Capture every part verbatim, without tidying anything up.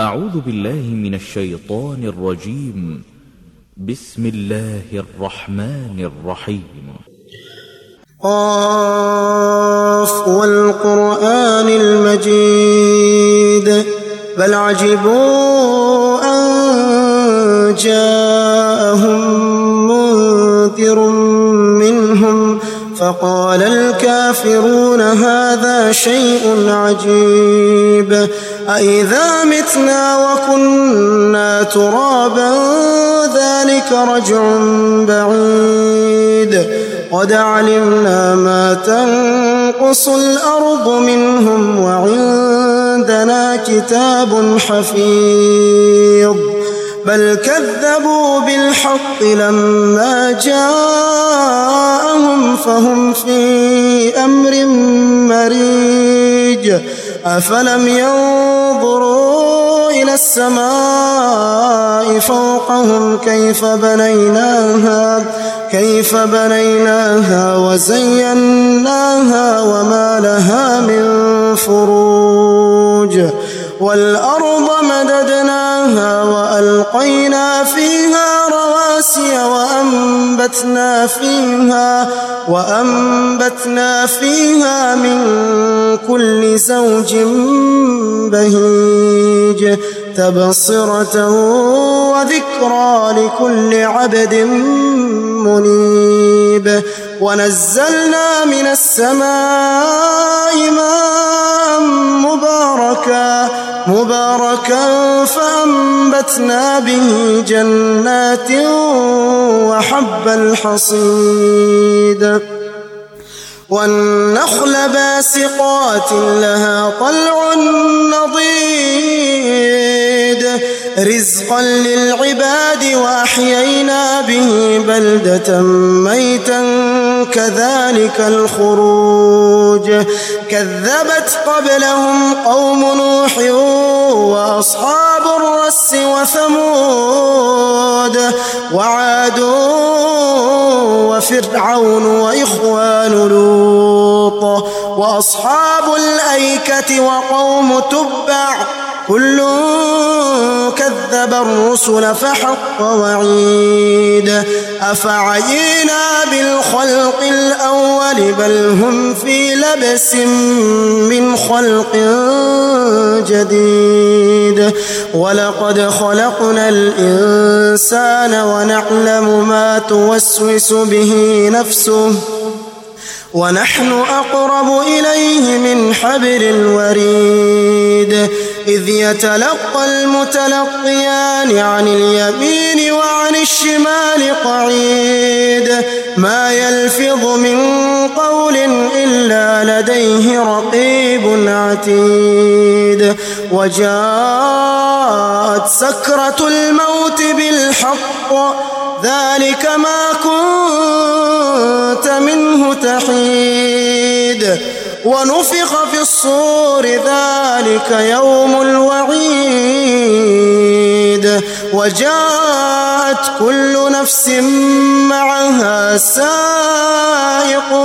أعوذ بالله من الشيطان الرجيم. بسم الله الرحمن الرحيم. قاف والقرآن المجيد بل عجبوا أن جاءهم منذر منهم فقال الكافرون هذا شيء عجيب أإذا متنا وكنا ترابا ذلك رجع بعيد قد علمنا ما تنقص الأرض منهم وعندنا كتاب حفيظ بل كذبوا بالحق لما جاءهم فهم في أمر مريج أفلم ينظروا إلى السماء فوقهم كيف بنيناها كيف بنيناها وزيناها وما لها من فروج والأرض مددناها وألقينا فيها رواسي وأنبتنا فيها وأنبتنا فيها من كل زوج بهيج تبصرة وذكرى لكل عبد منيب ونزلنا من السماء ماء مباركا مباركا فأنبتنا به جنات وحب الحصيد والنخل باسقات لها طلع نضيد رزقا للعباد وأحيينا به بلدة ميتا كذلك الخروج كذبت قبلهم قوم نوح وأصحاب الرس وثمود وعاد وفرعون وإخوان لوط وأصحاب الأيكة وقوم تبع كل كذب الرسل فحق وعيد أفعينا بالخلق الأول بل هم في لبس من خلق جديد ولقد خلقنا الإنسان ونعلم ما توسوس به نفسه ونحن أقرب إليه من حبل الوريد إذ يتلقى المتلقيان عن اليمين وعن الشمال قعيد ما يلفظ من قول إلا لديه رقيب عتيد وجاءت سكرة الموت بالحق ذلك ما كنت منه تحيد ونفخ في الصور ذلك يوم الوعيد وجاءت كل نفس معها سائق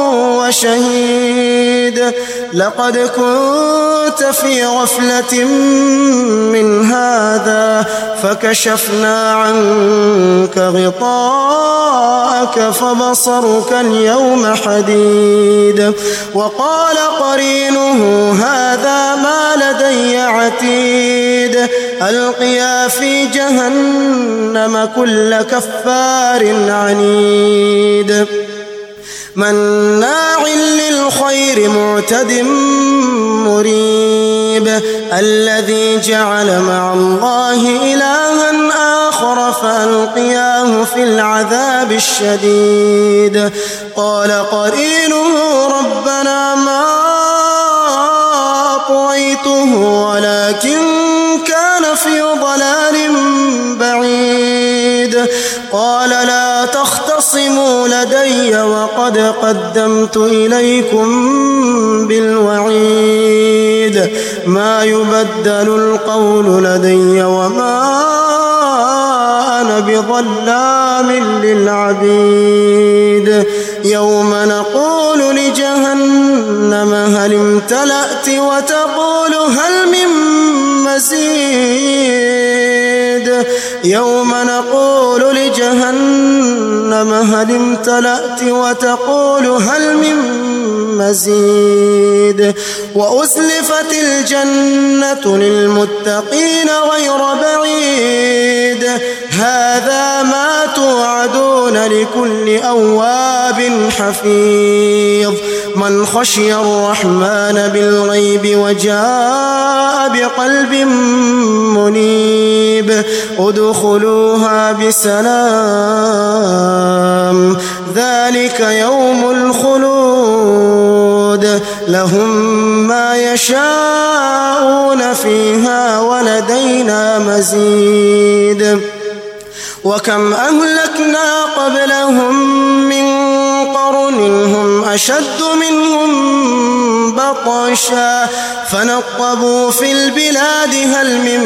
وشهيد لقد كنت في غفلة من هذا فكشفنا عنك غطاءك فبصرك اليوم حديد وقال قرينه هذا ما لدي عتيد ألقيا في جهنم كل كفار عنيد مناع للخير معتد مريب الذي جعل مع الله إلها آخر فألقياه في العذاب الشديد قال قرينه ربنا ما أطغيته ولكن كان في ضلال بعيد قال لا تختصموا لدي وقد قدمت إليكم بالوعيد ما يبدل القول لدي وما أنا بظلام للعبيد يوم نقول لجهنم هل امتلأت وتقول هل من مزيد يوم نقول لجهنم هل امتلأت وتقول هل من مزيد وأزلفت الجنة للمتقين غير بعيد هذا ما توعدون لكل أواب حفيظ من خشي الرحمن بالغيب وجاء بقلب منيب ادخلوها بسلام ذلك يوم الخلود لهم ما يشاءون فيها ولدينا مزيد وكم أهلكنا قبلهم من قرن هم أشد منهم بطشا فنقبوا في البلاد هل من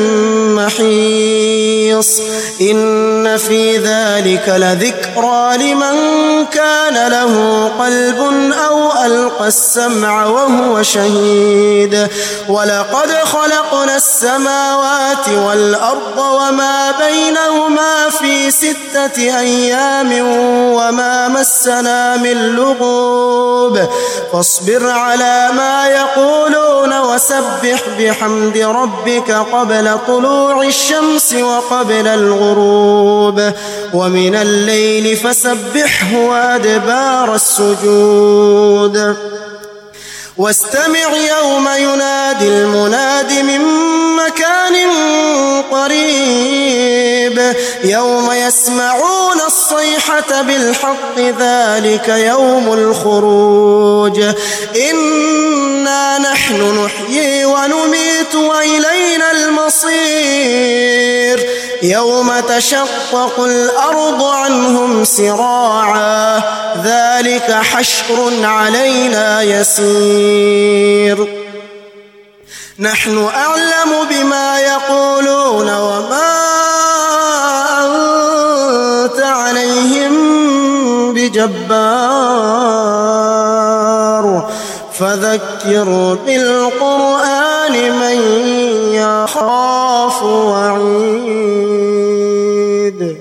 محيص إن في ذلك لذكرى لمن كان له قلب أو ألقى السمع وهو شهيد ولقد خلقنا السماوات والأرض وما بينهما في ستة أيام وما مسنا من لغوب فاصبر على ما يقولون وسبح بحمد ربك قبل طلوع الشمس وقبل الغروب ومن الليل فسبحه وأدبار السجود واستمع يوم ينادي المناد من مكان قريب يوم يسمعون الصيحة بالحق ذلك يوم الخروج إنا نحن نحيي ونميت وإلينا المصير يوم تشقق الأرض عنهم سراعا ذلك حشر علينا يسير نحن أعلم بما يقولون وما أنت عليهم بجبار فذكر بالقرآن من يخاف وعيد